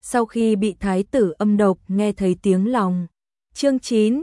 sau khi bị thái tử âm độc nghe thấy tiếng lòng. Chương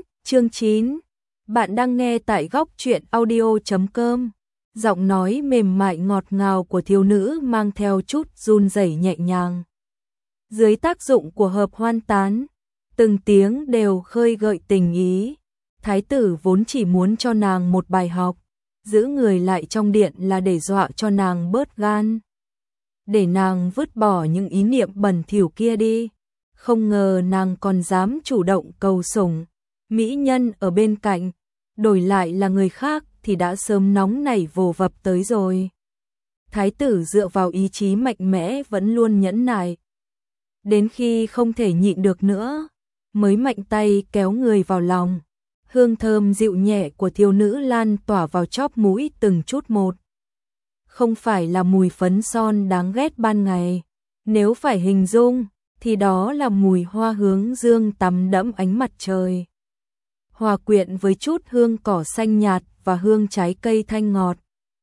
9, bạn đang nghe tại góc truyện audio.com. Giọng nói mềm mại ngọt ngào của thiếu nữ mang theo chút run rẩy nhẹ nhàng. Dưới tác dụng của hợp hoan tán, từng tiếng đều khơi gợi tình ý. Thái tử vốn chỉ muốn cho nàng một bài học, giữ người lại trong điện là để dọa cho nàng bớt gan, để nàng vứt bỏ những ý niệm bẩn thỉu kia đi. Không ngờ nàng còn dám chủ động cầu sủng, mỹ nhân ở bên cạnh, đổi lại là người khác thì đã sớm nóng nảy vồ vập tới rồi. Thái tử dựa vào ý chí mạnh mẽ vẫn luôn nhẫn nại, đến khi không thể nhịn được nữa, mới mạnh tay kéo người vào lòng. Hương thơm dịu nhẹ của thiếu nữ lan tỏa vào chóp mũi từng chút một. Không phải là mùi phấn son đáng ghét ban ngày, nếu phải hình dung thì đó là mùi hoa hướng dương tắm đẫm ánh mặt trời, hòa quyện với chút hương cỏ xanh nhạt và hương trái cây thanh ngọt,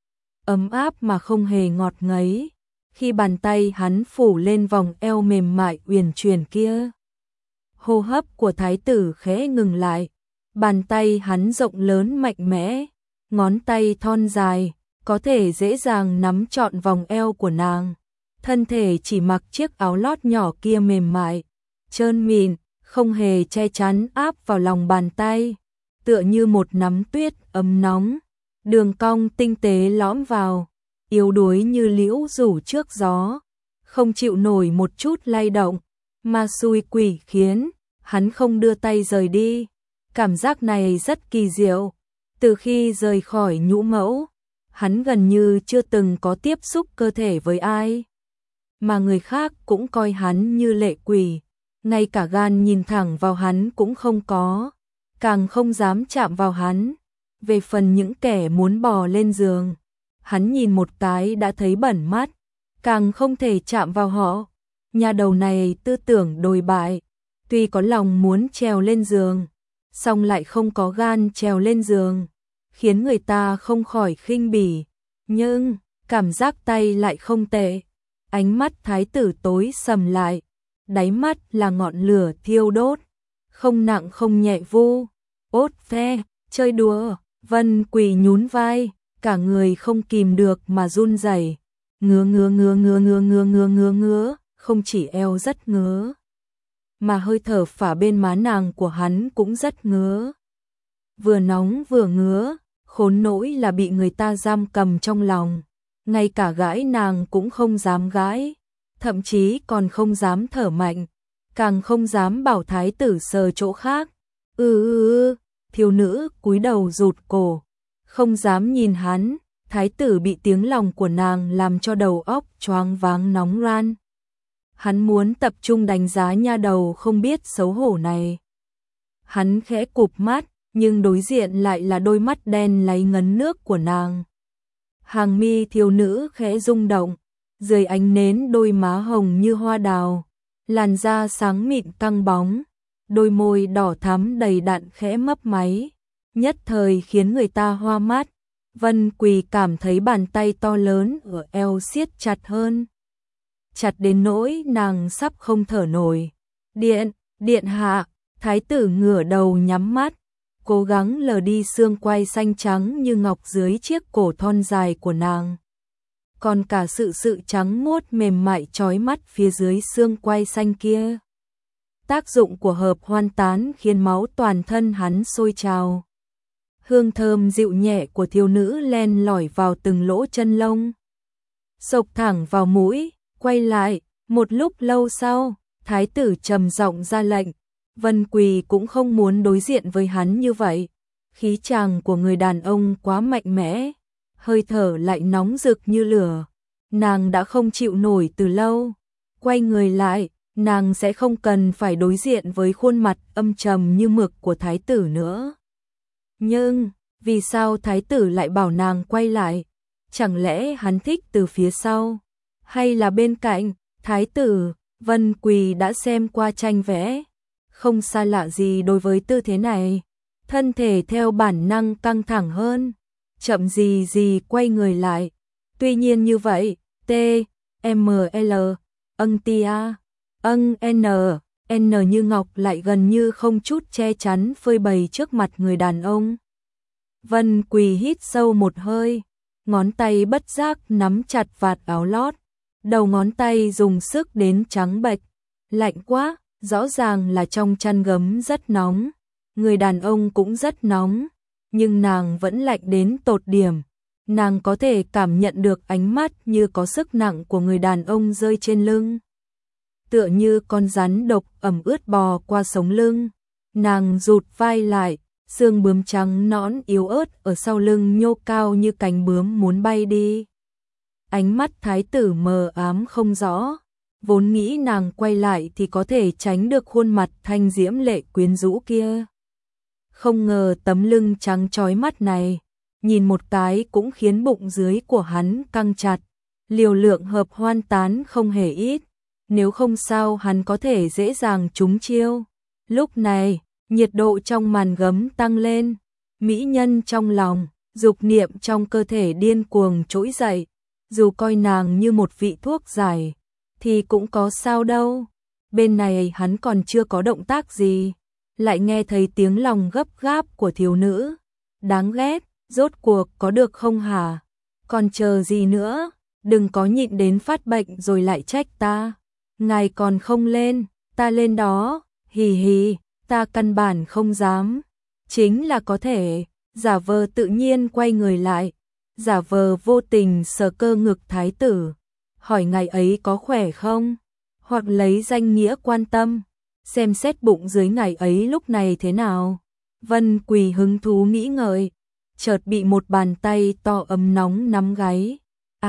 ấm áp mà không hề ngọt ngấy. Khi bàn tay hắn phủ lên vòng eo mềm mại uyển chuyển kia, hô hấp của thái tử khẽ ngừng lại. Bàn tay hắn rộng lớn mạnh mẽ, ngón tay thon dài, có thể dễ dàng nắm trọn vòng eo của nàng. Thân thể chỉ mặc chiếc áo lót nhỏ kia mềm mại, trơn mịn, không hề che chắn áp vào lòng bàn tay, tựa như một nắm tuyết ấm nóng, đường cong tinh tế lõm vào, yếu đuối như liễu rủ trước gió, không chịu nổi một chút lay động, mà xui quỷ khiến hắn không đưa tay rời đi. Cảm giác này rất kỳ diệu, từ khi rời khỏi nhũ mẫu, hắn gần như chưa từng có tiếp xúc cơ thể với ai, mà người khác cũng coi hắn như lệ quỷ, ngay cả gan nhìn thẳng vào hắn cũng không có, càng không dám chạm vào hắn. Về phần những kẻ muốn bò lên giường, hắn nhìn một cái đã thấy bẩn mắt, càng không thể chạm vào họ. Nhà đầu này tư tưởng đồi bại, tuy có lòng muốn trèo lên giường, song lại không có gan trèo lên giường, khiến người ta không khỏi khinh bỉ. Nhưng cảm giác tay lại không tệ. Ánh mắt thái tử tối sầm lại, đáy mắt là ngọn lửa thiêu đốt, không nặng không nhẹ vu. Ốt phe, chơi đùa. Vân Quỳ nhún vai, cả người không kìm được mà run rẩy. Ngứa, không chỉ eo rất ngứa, mà hơi thở phả bên má nàng của hắn cũng rất ngứa. Vừa nóng vừa ngứa, khốn nỗi là bị người ta giam cầm trong lòng, ngay cả gãi nàng cũng không dám gãi, thậm chí còn không dám thở mạnh, càng không dám bảo thái tử sờ chỗ khác. Thiếu nữ cúi đầu rụt cổ, không dám nhìn hắn. Thái tử bị tiếng lòng của nàng làm cho đầu óc choáng váng nóng ran. Hắn muốn tập trung đánh giá nha đầu không biết xấu hổ này. Hắn khẽ cụp mắt, nhưng đối diện lại là đôi mắt đen láy ngấn nước của nàng. Hàng mi thiếu nữ khẽ rung động, dưới ánh nến đôi má hồng như hoa đào, làn da sáng mịn căng bóng, đôi môi đỏ thắm đầy đặn khẽ mấp máy, nhất thời khiến người ta hoa mắt. Vân Quỳ cảm thấy bàn tay to lớn ở eo siết chặt hơn, chặt đến nỗi nàng sắp không thở nổi. Điện hạ. Thái tử ngửa đầu nhắm mắt, cố gắng lờ đi xương quai xanh trắng như ngọc dưới chiếc cổ thon dài của nàng, còn cả sự trắng muốt mềm mại chói mắt phía dưới xương quai xanh kia. Tác dụng của hợp hoan tán khiến máu toàn thân hắn sôi trào. Hương thơm dịu nhẹ của thiếu nữ len lỏi vào từng lỗ chân lông, xộc thẳng vào mũi. Quay lại, một lúc lâu sau, thái tử trầm giọng ra lệnh. Vân Quỳ cũng không muốn đối diện với hắn như vậy. Khí chàng của người đàn ông quá mạnh mẽ, hơi thở lại nóng rực như lửa. Nàng đã không chịu nổi từ lâu. Quay người lại, nàng sẽ không cần phải đối diện với khuôn mặt âm trầm như mực của thái tử nữa. Nhưng, vì sao thái tử lại bảo nàng quay lại? Chẳng lẽ hắn thích từ phía sau? Hay là bên cạnh? Thái tử, Vân Quỳ đã xem qua tranh vẽ, không xa lạ gì đối với tư thế này. Thân thể theo bản năng căng thẳng hơn, chậm gì quay người lại. Tuy nhiên như vậy, T.M.L. Tia N như ngọc lại gần như không chút che chắn phơi bày trước mặt người đàn ông. Vân Quỳ hít sâu một hơi, ngón tay bất giác nắm chặt vạt áo lót, đầu ngón tay dùng sức đến trắng bệch, lạnh quá, rõ ràng là trong chăn gấm rất nóng, người đàn ông cũng rất nóng, nhưng nàng vẫn lạnh đến tột điểm. Nàng có thể cảm nhận được ánh mắt như có sức nặng của người đàn ông rơi trên lưng. Tựa như con rắn độc ẩm ướt bò qua sống lưng. Nàng rụt vai lại, xương bướm trắng nõn yếu ớt ở sau lưng nhô cao như cánh bướm muốn bay đi. Ánh mắt thái tử mờ ám không rõ, vốn nghĩ nàng quay lại thì có thể tránh được khuôn mặt thanh diễm lệ quyến rũ kia. Không ngờ tấm lưng trắng chói mắt này, nhìn một cái cũng khiến bụng dưới của hắn căng chặt, liều lượng hợp hoan tán không hề ít, nếu không sao hắn có thể dễ dàng trúng chiêu. Lúc này, nhiệt độ trong màn gấm tăng lên, mỹ nhân trong lòng, dục niệm trong cơ thể điên cuồng trỗi dậy, dù coi nàng như một vị thuốc giải, thì cũng có sao đâu. Bên này hắn còn chưa có động tác gì, lại nghe thấy tiếng lòng gấp gáp của thiếu nữ. Đáng ghét, rốt cuộc có được không hả? Còn chờ gì nữa? Đừng có nhịn đến phát bệnh rồi lại trách ta. Ngài còn không lên, ta lên đó, hì hì, ta căn bản không dám. Chính là có thể, giả vờ tự nhiên quay người lại, giả vờ vô tình sờ cơ ngực thái tử, hỏi ngài ấy có khỏe không? Hoặc lấy danh nghĩa quan tâm, xem xét bụng dưới ngài ấy lúc này thế nào. Vân Quỳ hứng thú nghĩ ngợi, chợt bị một bàn tay to ấm nóng nắm gáy.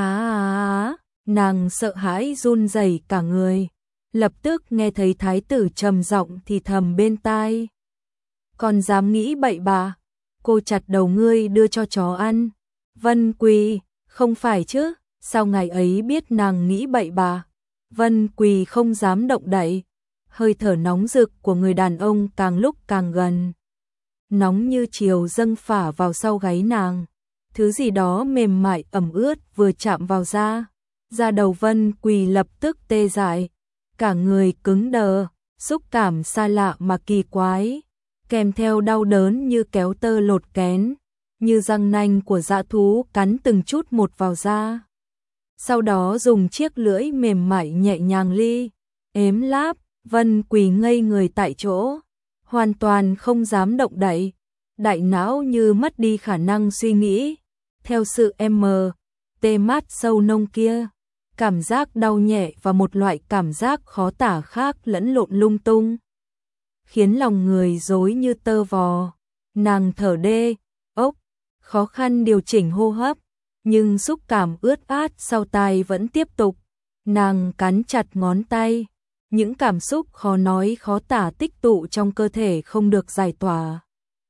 Nàng sợ hãi run rẩy cả người, lập tức nghe thấy thái tử trầm giọng thì thầm bên tai. Còn dám nghĩ bậy bạ, cô chặt đầu ngươi đưa cho chó ăn. Vân Quỳ, không phải chứ, sao ngài ấy biết nàng nghĩ bậy bạ? Vân Quỳ không dám động đậy, hơi thở nóng rực của người đàn ông càng lúc càng gần. Nóng như chiều dâng phả vào sau gáy nàng, thứ gì đó mềm mại ẩm ướt vừa chạm vào da đầu Vân Quỳ lập tức tê dại, cả người cứng đờ, xúc cảm xa lạ mà kỳ quái, kèm theo đau đớn như kéo tơ lột kén, như răng nanh của dã thú cắn từng chút một vào da. Sau đó dùng chiếc lưỡi mềm mại nhẹ nhàng ếm láp, Vân Quỳ ngây người tại chỗ, hoàn toàn không dám động đậy, đại não như mất đi khả năng suy nghĩ. Theo sự tê mát sâu nông kia, cảm giác đau nhẹ và một loại cảm giác khó tả khác lẫn lộn lung tung, khiến lòng người rối như tơ vò. Nàng thở ốc, khó khăn điều chỉnh hô hấp, nhưng xúc cảm ướt át sau tai vẫn tiếp tục. Nàng cắn chặt ngón tay, những cảm xúc khó nói khó tả tích tụ trong cơ thể không được giải tỏa.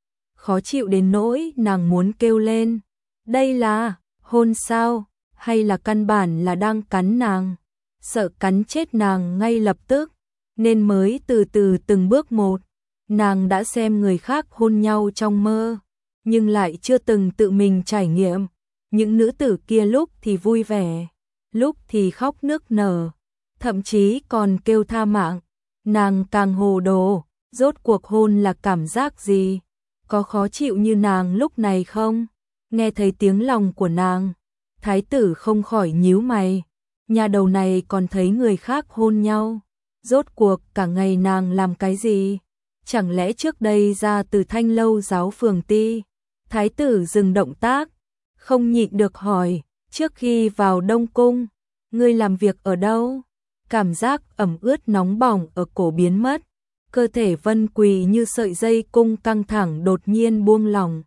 Khó chịu đến nỗi nàng muốn kêu lên. Đây là hôn sao, hay là căn bản là đang cắn nàng? Sợ cắn chết nàng ngay lập tức, nên mới từ từ từng bước một. Nàng đã xem người khác hôn nhau trong mơ, nhưng lại chưa từng tự mình trải nghiệm. Những nữ tử kia lúc thì vui vẻ, lúc thì khóc nức nở, thậm chí còn kêu tha mạng. Nàng càng hồ đồ, rốt cuộc hôn là cảm giác gì? Có khó chịu như nàng lúc này không? Nghe thấy tiếng lòng của nàng, thái tử không khỏi nhíu mày. Nhà đầu này còn thấy người khác hôn nhau, rốt cuộc cả ngày nàng làm cái gì? Chẳng lẽ trước đây ra từ Thanh Lâu giáo phường ti? Thái tử dừng động tác, không nhịn được hỏi, trước khi vào Đông Cung, ngươi làm việc ở đâu? Cảm giác ẩm ướt nóng bỏng ở cổ biến mất, cơ thể Vân Quỳ như sợi dây cung căng thẳng đột nhiên buông lỏng.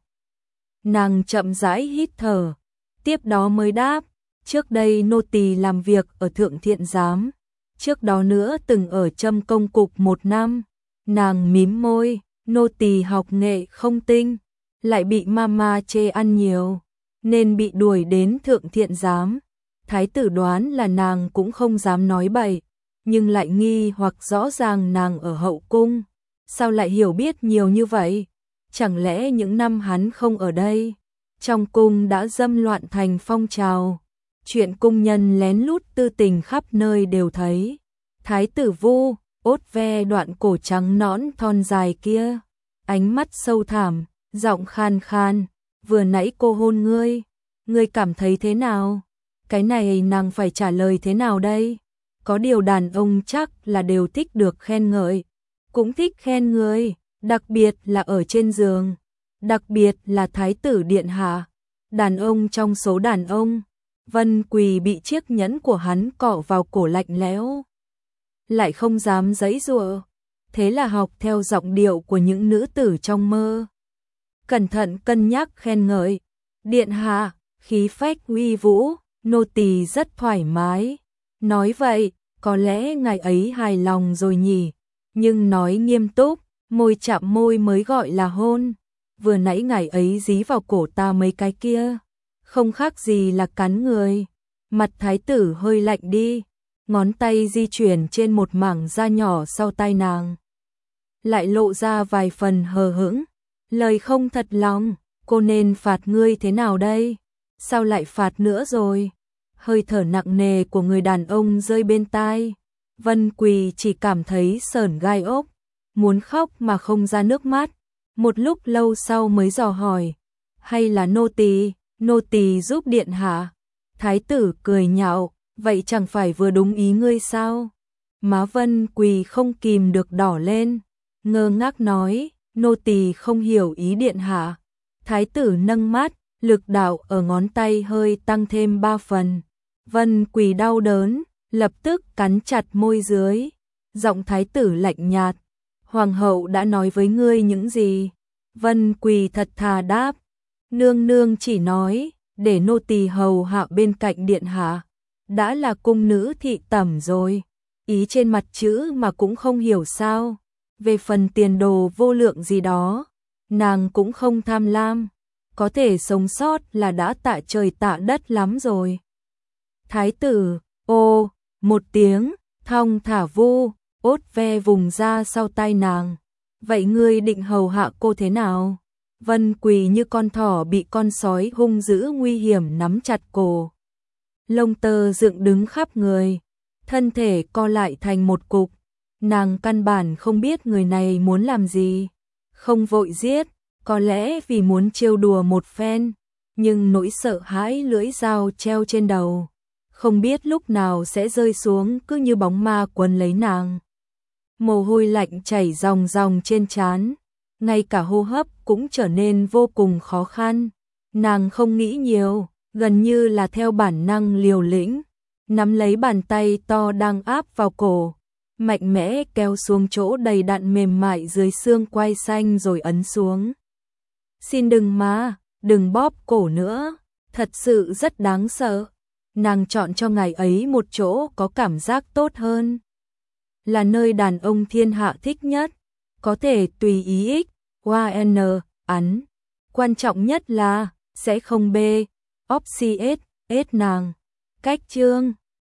Nàng chậm rãi hít thở, tiếp đó mới đáp, trước đây nô tỳ làm việc ở Thượng Thiện Giám, trước đó nữa từng ở Trâm Công Cục 1 năm. Nàng mím môi, nô tỳ học nghệ không tinh, lại bị mama chê ăn nhiều, nên bị đuổi đến Thượng Thiện Giám. Thái tử đoán là nàng cũng không dám nói bậy, nhưng lại nghi hoặc rõ ràng nàng ở hậu cung, sao lại hiểu biết nhiều như vậy? Chẳng lẽ những năm hắn không ở đây, trong cung đã dâm loạn thành phong trào, chuyện cung nhân lén lút tư tình khắp nơi đều thấy. Thái tử Vu ốt ve đoạn cổ trắng nõn thon dài kia, ánh mắt sâu thẳm, giọng khan khan, vừa nãy cô hôn ngươi cảm thấy thế nào? Cái này nàng phải trả lời thế nào đây? Có điều đàn ông chắc là đều thích được khen ngợi, cũng thích khen người, đặc biệt là ở trên giường, đặc biệt là thái tử điện hạ. Đàn ông trong số đàn ông, Vân Quỳ bị chiếc nhẫn của hắn cọ vào cổ lạnh lẽo, lại không dám giãy giụa, thế là học theo giọng điệu của những nữ tử trong mơ. Cẩn thận cân nhắc khen ngợi, điện hạ, khí phách uy vũ, nô tỳ rất thoải mái. Nói vậy, có lẽ ngài ấy hài lòng rồi nhỉ, nhưng nói nghiêm túc, môi chạm môi mới gọi là hôn. Vừa nãy ngài ấy dí vào cổ ta mấy cái kia, không khác gì là cắn người. Mặt thái tử hơi lạnh đi, ngón tay di chuyển trên một mảng da nhỏ sau tai nàng, lại lộ ra vài phần hờ hững. Lời không thật lòng, cô nên phạt ngươi thế nào đây? Sao lại phạt nữa rồi? Hơi thở nặng nề của người đàn ông rơi bên tai. Vân Quỳ chỉ cảm thấy sởn gai ốc, muốn khóc mà không ra nước mắt. Một lúc lâu sau mới dò hỏi, hay là nô tỳ giúp điện hạ? Thái tử cười nhạo, vậy chẳng phải vừa đúng ý ngươi sao? Má Vân Quỳ không kìm được đỏ lên, ngơ ngác nói, nô tỳ không hiểu ý điện hạ. Thái tử nâng mắt, lực đạo ở ngón tay hơi tăng thêm 3 phần. Vân Quỳ đau đớn, lập tức cắn chặt môi dưới. Giọng thái tử lạnh nhạt, hoàng hậu đã nói với ngươi những gì? Vân Quỳ thật thà đáp, nương nương chỉ nói, để nô tỳ hầu hạ bên cạnh điện hạ. Đã là cung nữ thị tẩm rồi, ý trên mặt chữ mà cũng không hiểu sao. Về phần tiền đồ vô lượng gì đó, nàng cũng không tham lam, có thể sống sót là đã tạ trời tạ đất lắm rồi. Thái tử, ô, một tiếng, thong thả vu, ốt ve vùng ra sau tai nàng. Vậy ngươi định hầu hạ cô thế nào? Vân Quỳ như con thỏ bị con sói hung dữ nguy hiểm nắm chặt cổ. Lông tơ dựng đứng khắp người, thân thể co lại thành một cục. Nàng căn bản không biết người này muốn làm gì, không vội giết, có lẽ vì muốn trêu đùa một phen, nhưng nỗi sợ hãi lưỡi dao treo trên đầu, không biết lúc nào sẽ rơi xuống, cứ như bóng ma quấn lấy nàng. Mồ hôi lạnh chảy ròng ròng trên trán, ngay cả hô hấp cũng trở nên vô cùng khó khăn. Nàng không nghĩ nhiều, gần như là theo bản năng liều lĩnh, nắm lấy bàn tay to đang áp vào cổ, mạnh mẽ kéo xuống chỗ đầy đặn mềm mại dưới xương quai xanh rồi ấn xuống. Xin đừng mà, đừng bóp cổ nữa, thật sự rất đáng sợ. Nàng chọn cho ngài ấy một chỗ có cảm giác tốt hơn, là nơi đàn ông thiên hạ thích nhất, có thể tùy ý ích, ON, ắn. Quan trọng nhất là, sẽ không bê, óp nàng. Cách chương